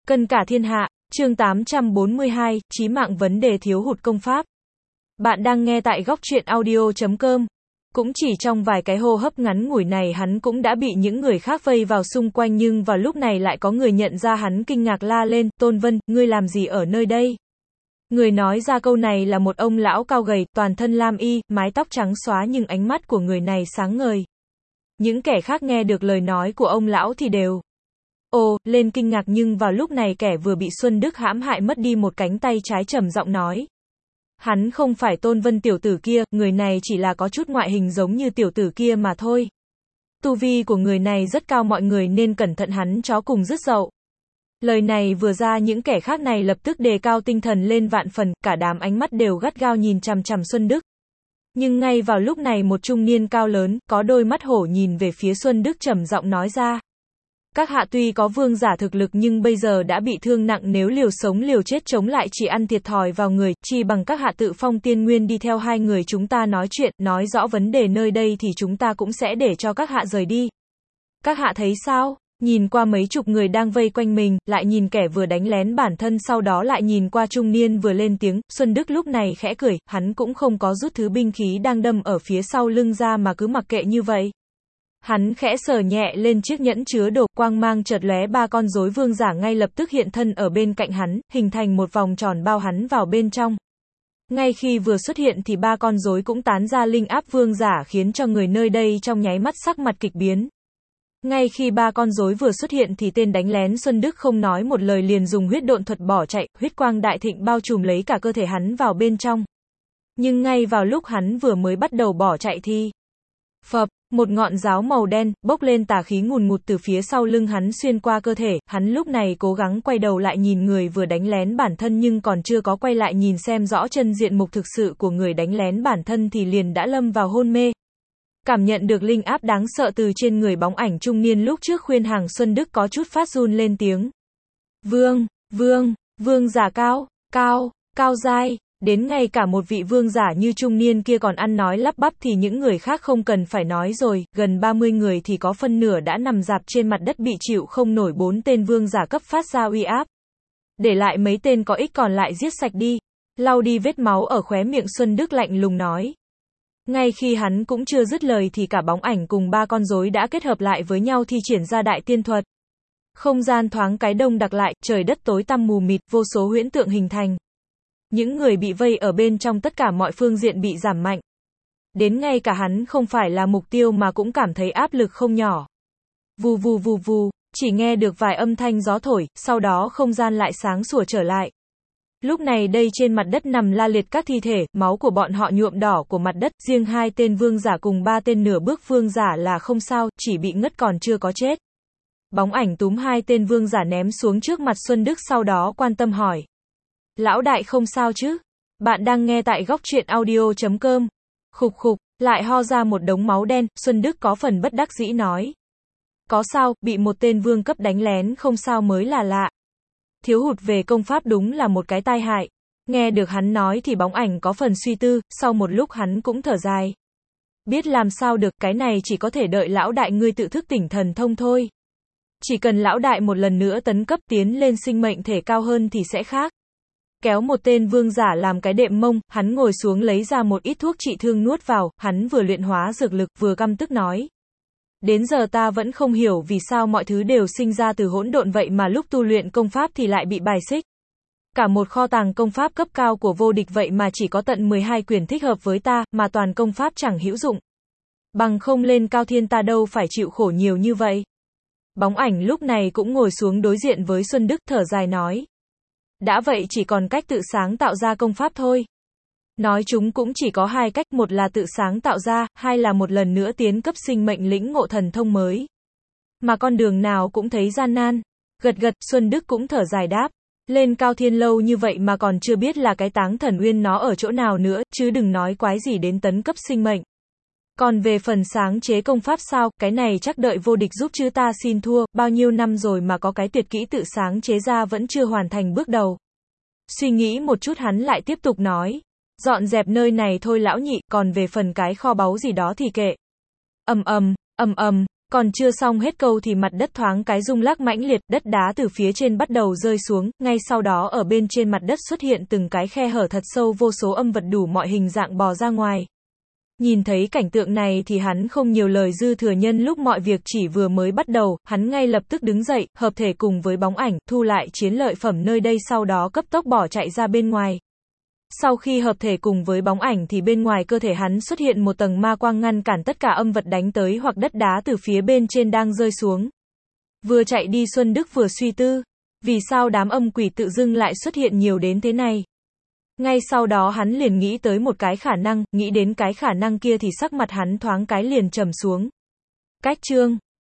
Cân cả thiên hạ, chương 842, chí mạng vấn đề thiếu hụt công pháp. Bạn đang nghe tại góc truyện audio.com. Cũng chỉ trong vài cái hô hấp ngắn ngủi này hắn cũng đã bị những người khác vây vào xung quanh, nhưng vào lúc này lại có người nhận ra hắn, kinh ngạc la lên, Tôn Vân, ngươi làm gì ở nơi đây? Người nói ra câu này là một ông lão cao gầy, toàn thân lam y, mái tóc trắng xóa, nhưng ánh mắt của người này sáng ngời. Những kẻ khác nghe được lời nói của ông lão thì đều lên kinh ngạc, nhưng vào lúc này kẻ vừa bị Xuân Đức hãm hại mất đi một cánh tay trái trầm giọng nói. Hắn không phải Tôn Vân tiểu tử kia, người này chỉ là có chút ngoại hình giống như tiểu tử kia mà thôi. Tu vi của người này rất cao, mọi người nên cẩn thận, hắn chó cùng rứt dậu. Lời này vừa ra, những kẻ khác này lập tức đề cao tinh thần lên vạn phần, cả đám ánh mắt đều gắt gao nhìn chằm chằm Xuân Đức. Nhưng ngay vào lúc này một trung niên cao lớn, có đôi mắt hổ nhìn về phía Xuân Đức trầm giọng nói ra. Các hạ tuy có vương giả thực lực nhưng bây giờ đã bị thương nặng, nếu liều sống liều chết chống lại chỉ ăn thiệt thòi vào người, chi bằng các hạ tự phong tiên nguyên đi theo hai người chúng ta nói chuyện, nói rõ vấn đề nơi đây thì chúng ta cũng sẽ để cho các hạ rời đi. Các hạ thấy sao? Nhìn qua mấy chục người đang vây quanh mình, lại nhìn kẻ vừa đánh lén bản thân, sau đó lại nhìn qua trung niên vừa lên tiếng, Xuân Đức lúc này khẽ cười, hắn cũng không có rút thứ binh khí đang đâm ở phía sau lưng ra mà cứ mặc kệ như vậy. Hắn khẽ sờ nhẹ lên chiếc nhẫn chứa đồ, quang mang chợt lóe, ba con rối vương giả ngay lập tức hiện thân ở bên cạnh hắn, hình thành một vòng tròn bao hắn vào bên trong. Ngay khi vừa xuất hiện thì ba con rối cũng tán ra linh áp vương giả, khiến cho người nơi đây trong nháy mắt sắc mặt kịch biến. Ngay khi ba con rối vừa xuất hiện thì tên đánh lén Xuân Đức không nói một lời liền dùng huyết độn thuật bỏ chạy, huyết quang đại thịnh bao trùm lấy cả cơ thể hắn vào bên trong. Nhưng ngay vào lúc hắn vừa mới bắt đầu bỏ chạy thì phập, một ngọn giáo màu đen bốc lên tà khí ngùn ngụt từ phía sau lưng hắn xuyên qua cơ thể, hắn lúc này cố gắng quay đầu lại nhìn người vừa đánh lén bản thân, nhưng còn chưa có quay lại nhìn xem rõ chân diện mục thực sự của người đánh lén bản thân thì liền đã lâm vào hôn mê. Cảm nhận được linh áp đáng sợ từ trên người bóng ảnh trung niên lúc trước khuyên hàng, Xuân Đức có chút phát run lên tiếng. Vương giả cao giai. Đến ngay cả một vị vương giả như trung niên kia còn ăn nói lắp bắp thì những người khác không cần phải nói rồi, gần 30 người thì có phân nửa đã nằm rạp trên mặt đất bị chịu không nổi 4 tên vương giả cấp phát ra uy áp. Để lại mấy tên có ích còn lại giết sạch đi. Lau đi vết máu ở khóe miệng, Xuân Đức lạnh lùng nói. Ngay khi hắn cũng chưa dứt lời thì cả bóng ảnh cùng ba con rối đã kết hợp lại với nhau thi triển ra đại tiên thuật. Không gian thoáng cái đông đặc lại, trời đất tối tăm mù mịt, vô số huyễn tượng hình thành. Những người bị vây ở bên trong tất cả mọi phương diện bị giảm mạnh. Đến ngay cả hắn không phải là mục tiêu mà cũng cảm thấy áp lực không nhỏ. Vù vù, chỉ nghe được vài âm thanh gió thổi, sau đó không gian lại sáng sủa trở lại. Lúc này đây trên mặt đất nằm la liệt các thi thể, máu của bọn họ nhuộm đỏ của mặt đất, riêng 2 tên vương giả cùng 3 tên nửa bước vương giả là không sao, chỉ bị ngất còn chưa có chết. Bóng ảnh túm 2 tên vương giả ném xuống trước mặt Xuân Đức, sau đó quan tâm hỏi. Lão đại không sao chứ? Bạn đang nghe tại góc truyện audio.com. Khục, lại ho ra một đống máu đen, Xuân Đức có phần bất đắc dĩ nói. Có sao, bị một tên vương cấp đánh lén không sao mới là lạ. Thiếu hụt về công pháp đúng là một cái tai hại. Nghe được hắn nói thì bóng ảnh có phần suy tư, sau một lúc hắn cũng thở dài. Biết làm sao được, cái này chỉ có thể đợi lão đại ngươi tự thức tỉnh thần thông thôi. Chỉ cần lão đại một lần nữa tấn cấp tiến lên sinh mệnh thể cao hơn thì sẽ khác. Kéo một tên vương giả làm cái đệm mông, hắn ngồi xuống lấy ra một ít thuốc trị thương nuốt vào, hắn vừa luyện hóa dược lực, vừa căm tức nói. Đến giờ ta vẫn không hiểu vì sao mọi thứ đều sinh ra từ hỗn độn vậy mà lúc tu luyện công pháp thì lại bị bài xích. Cả một kho tàng công pháp cấp cao của vô địch vậy mà chỉ có tận 12 quyển thích hợp với ta, mà toàn công pháp chẳng hữu dụng. Bằng không lên cao thiên ta đâu phải chịu khổ nhiều như vậy. Bóng ảnh lúc này cũng ngồi xuống đối diện với Xuân Đức, thở dài nói. Đã vậy chỉ còn cách tự sáng tạo ra công pháp thôi. Nói chúng cũng chỉ có 2 cách, một là tự sáng tạo ra, hai là một lần nữa tiến cấp sinh mệnh lĩnh ngộ thần thông mới. Mà con đường nào cũng thấy gian nan. Gật, Xuân Đức cũng thở dài đáp. Lên cao thiên lâu như vậy mà còn chưa biết là cái Táng Thần Uyên nó ở chỗ nào nữa, chứ đừng nói quái gì đến tấn cấp sinh mệnh. Còn về phần sáng chế công pháp sao, cái này chắc đợi vô địch giúp chứ ta xin thua, bao nhiêu năm rồi mà có cái tuyệt kỹ tự sáng chế ra vẫn chưa hoàn thành bước đầu. Suy nghĩ một chút hắn lại tiếp tục nói. Dọn dẹp nơi này thôi lão nhị, còn về phần cái kho báu gì đó thì kệ. Còn chưa xong hết câu thì mặt đất thoáng cái rung lắc mãnh liệt, đất đá từ phía trên bắt đầu rơi xuống, ngay sau đó ở bên trên mặt đất xuất hiện từng cái khe hở thật sâu, vô số âm vật đủ mọi hình dạng bò ra ngoài. Nhìn thấy cảnh tượng này thì hắn không nhiều lời, dư thừa nhân lúc mọi việc chỉ vừa mới bắt đầu, hắn ngay lập tức đứng dậy, hợp thể cùng với bóng ảnh, thu lại chiến lợi phẩm nơi đây, sau đó cấp tốc bỏ chạy ra bên ngoài. Sau khi hợp thể cùng với bóng ảnh thì bên ngoài cơ thể hắn xuất hiện một tầng ma quang ngăn cản tất cả âm vật đánh tới hoặc đất đá từ phía bên trên đang rơi xuống. Vừa chạy đi Xuân Đức vừa suy tư, vì sao đám âm quỷ tự dưng lại xuất hiện nhiều đến thế này? Ngay sau đó hắn liền nghĩ tới một cái khả năng, nghĩ đến cái khả năng kia thì sắc mặt hắn thoáng cái liền trầm xuống. Cách chương